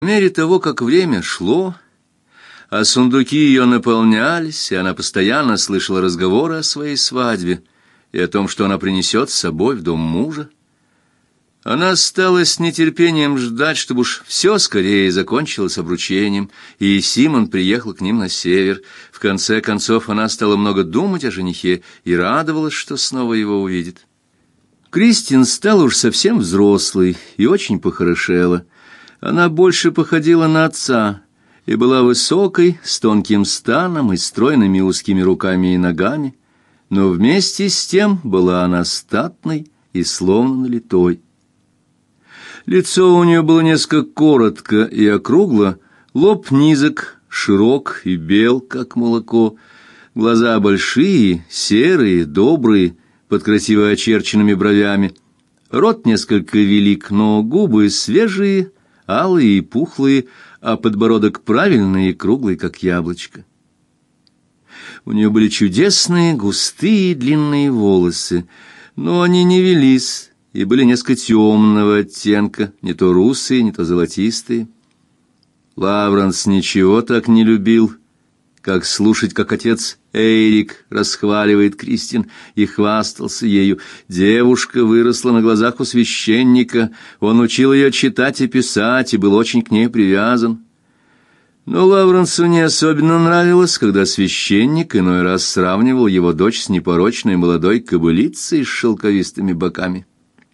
По мере того, как время шло, а сундуки ее наполнялись, и она постоянно слышала разговоры о своей свадьбе и о том, что она принесет с собой в дом мужа, она стала с нетерпением ждать, чтобы уж все скорее закончилось обручением, и Симон приехал к ним на север. В конце концов, она стала много думать о женихе и радовалась, что снова его увидит. Кристин стала уж совсем взрослой и очень похорошела. Она больше походила на отца и была высокой, с тонким станом и стройными узкими руками и ногами, но вместе с тем была она статной и словно налитой. Лицо у нее было несколько коротко и округло, лоб низок, широк и бел, как молоко, глаза большие, серые, добрые, под красиво очерченными бровями, рот несколько велик, но губы свежие, алые и пухлые, а подбородок правильный и круглый, как яблочко. У нее были чудесные, густые, длинные волосы, но они не велись и были несколько темного оттенка, не то русые, не то золотистые. Лавренс ничего так не любил, как слушать, как отец Эйрик расхваливает Кристин, и хвастался ею. Девушка выросла на глазах у священника, он учил ее читать и писать, и был очень к ней привязан. Но Лавренсу не особенно нравилось, когда священник иной раз сравнивал его дочь с непорочной молодой кобылицей с шелковистыми боками.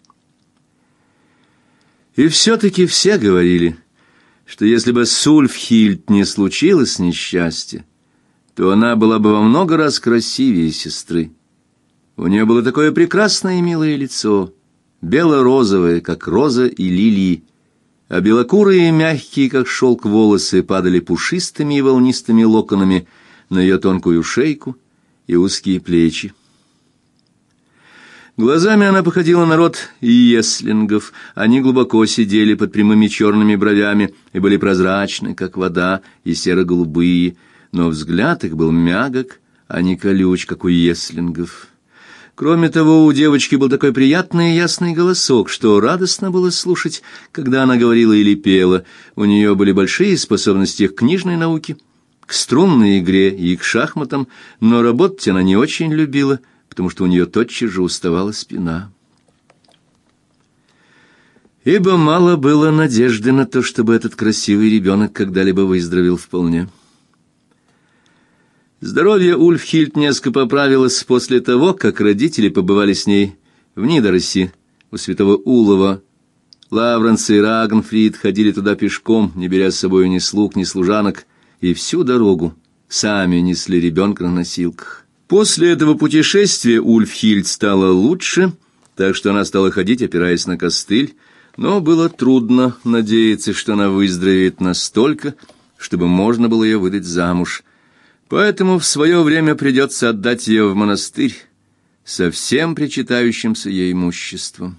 И все-таки все говорили, что если бы с Ульфхильд не случилось несчастья, то она была бы во много раз красивее сестры. У нее было такое прекрасное и милое лицо, бело-розовое, как роза и лилии, а белокурые и мягкие, как шелк, волосы падали пушистыми и волнистыми локонами на ее тонкую шейку и узкие плечи. Глазами она походила на род йеслингов. Они глубоко сидели под прямыми черными бровями и были прозрачны, как вода, и серо-голубые, но взгляд их был мягок, а не колюч, как у йеслингов. Кроме того, у девочки был такой приятный и ясный голосок, что радостно было слушать, когда она говорила или пела. У нее были большие способности к книжной науке, к струнной игре и к шахматам, но работать она не очень любила, потому что у нее тотчас же уставала спина. Ибо мало было надежды на то, чтобы этот красивый ребенок когда-либо выздоровел вполне. Здоровье Ульфхильд несколько поправилось после того, как родители побывали с ней в Нидоросе у святого Улова. Лавренс и Рагнфрид ходили туда пешком, не беря с собой ни слуг, ни служанок, и всю дорогу сами несли ребенка на носилках. После этого путешествия Ульфхильд стало лучше, так что она стала ходить, опираясь на костыль, но было трудно надеяться, что она выздоровеет настолько, чтобы можно было ее выдать замуж. Поэтому в свое время придется отдать ее в монастырь со всем причитающимся ей имуществом.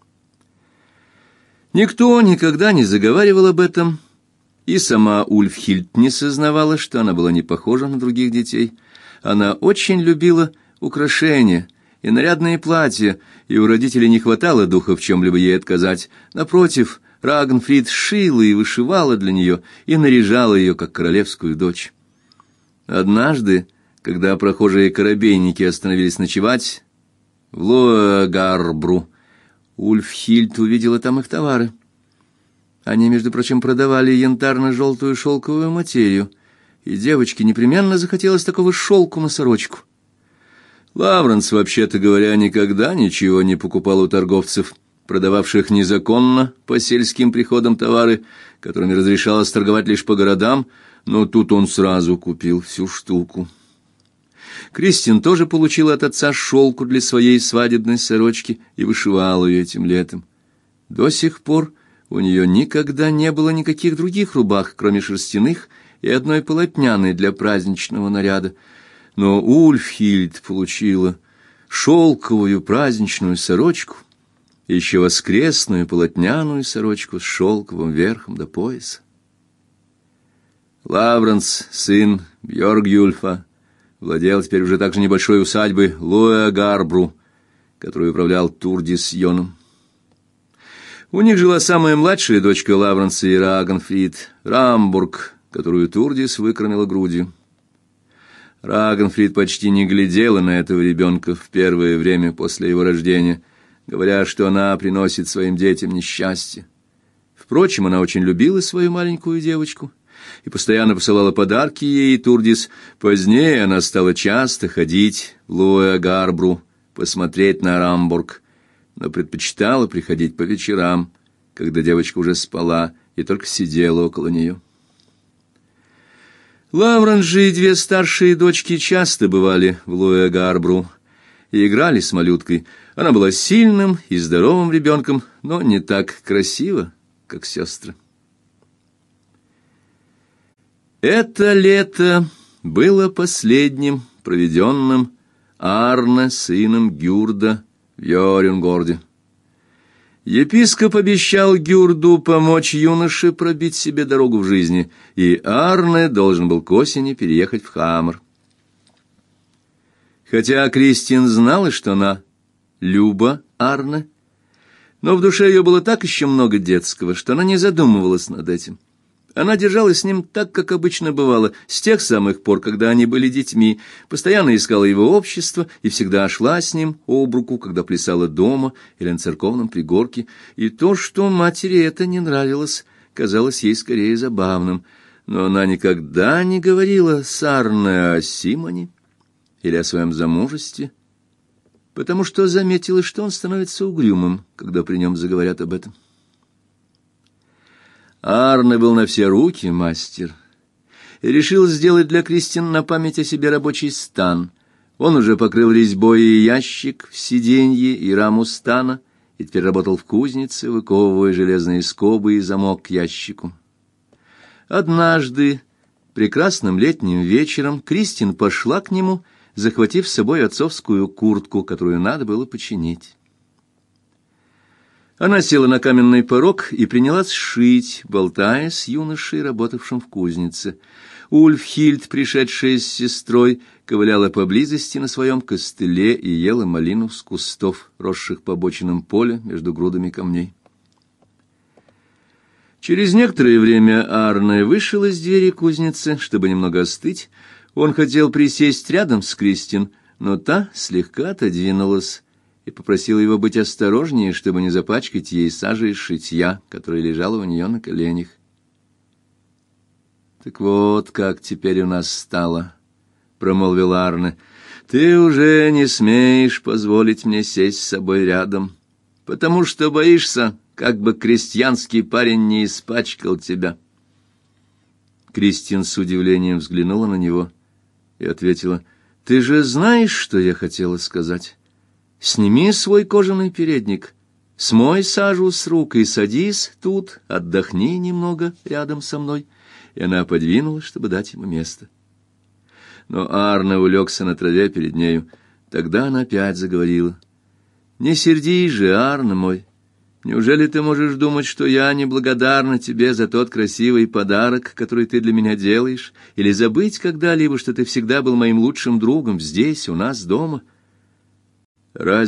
Никто никогда не заговаривал об этом, и сама Ульфхильд не сознавала, что она была не похожа на других детей. Она очень любила украшения и нарядные платья, и у родителей не хватало духа в чем-либо ей отказать. Напротив, Рагнфрид шила и вышивала для нее и наряжала ее как королевскую дочь. Однажды, когда прохожие корабейники остановились ночевать в Лоагарбру, Ульфхильд увидела там их товары. Они, между прочим, продавали янтарно-желтую шелковую материю, и девочке непременно захотелось такого шелку на сорочку. Лавренс, вообще-то говоря, никогда ничего не покупал у торговцев, продававших незаконно по сельским приходам товары, которыми разрешалось торговать лишь по городам, но тут он сразу купил всю штуку. Кристин тоже получила от отца шелку для своей свадебной сорочки и вышивала ее этим летом. До сих пор у нее никогда не было никаких других рубах, кроме шерстяных и одной полотняной для праздничного наряда. Но Ульфхильд получила шелковую праздничную сорочку, еще воскресную полотняную сорочку с шелковым верхом до пояса. Лавренс, сын Бьоргюльфа, владел теперь уже также небольшой усадьбой Лоагарбру, которую управлял Турдис Йоном. У них жила самая младшая дочка Лавренса и Рагнфрид, Рамбург, которую Турдис выкормила грудью. Рагнфрид почти не глядела на этого ребенка в первое время после его рождения, говоря, что она приносит своим детям несчастье. Впрочем, она очень любила свою маленькую девочку и постоянно посылала подарки ей и Турдис. Позднее она стала часто ходить в Луэгарбру посмотреть на Рамбург, но предпочитала приходить по вечерам, когда девочка уже спала и только сидела около нее. Лавренс же и две старшие дочки часто бывали в Луэгарбру и играли с малюткой. Она была сильным и здоровым ребенком, но не так красива, как сестры. Это лето было последним, проведенным Арне, сыном Гюрда, в Йорюнгорде. Епископ обещал Гюрду помочь юноше пробить себе дорогу в жизни, и Арне должен был к осени переехать в Хамар. Хотя Кристин знала, что она Люба Арне, но в душе ее было так еще много детского, что она не задумывалась над этим. Она держалась с ним так, как обычно бывало, с тех самых пор, когда они были детьми, постоянно искала его общество и всегда шла с ним об руку, когда плясала дома или на церковном пригорке, и то, что матери это не нравилось, казалось ей скорее забавным. Но она никогда не говорила с Арне о Симоне или о своем замужестве, потому что заметила, что он становится угрюмым, когда при нем заговорят об этом. Арне был на все руки мастер и решил сделать для Кристин на память о себе рабочий стан. Он уже покрыл резьбой и ящик в сиденье и раму стана и теперь работал в кузнице, выковывая железные скобы и замок к ящику. Однажды, прекрасным летним вечером, Кристин пошла к нему, захватив с собой отцовскую куртку, которую надо было починить. Она села на каменный порог и принялась шить, болтая с юношей, работавшим в кузнице. Ульфхильд, пришедшая с сестрой, ковыляла поблизости на своем костыле и ела малину с кустов, росших по обочинам поля между грудами камней. Через некоторое время Арне вышел из двери кузницы, чтобы немного остыть. Он хотел присесть рядом с Кристин, но та слегка отодвинулась и попросила его быть осторожнее, чтобы не запачкать ей сажей шитья, которая лежала у нее на коленях. «Так вот, как теперь у нас стало», — промолвил Арне. «Ты уже не смеешь позволить мне сесть с собой рядом, потому что боишься, как бы крестьянский парень не испачкал тебя». Кристин с удивлением взглянула на него и ответила: «Ты же знаешь, что я хотела сказать? Сними свой кожаный передник, смой сажу с рук и садись тут, отдохни немного рядом со мной». И она подвинулась, чтобы дать ему место. Но Арне улегся на траве перед нею. Тогда она опять заговорила: «Не сердись же, Арне мой. Неужели ты можешь думать, что я неблагодарна тебе за тот красивый подарок, который ты для меня делаешь, или забыть когда-либо, что ты всегда был моим лучшим другом здесь, у нас дома? Разве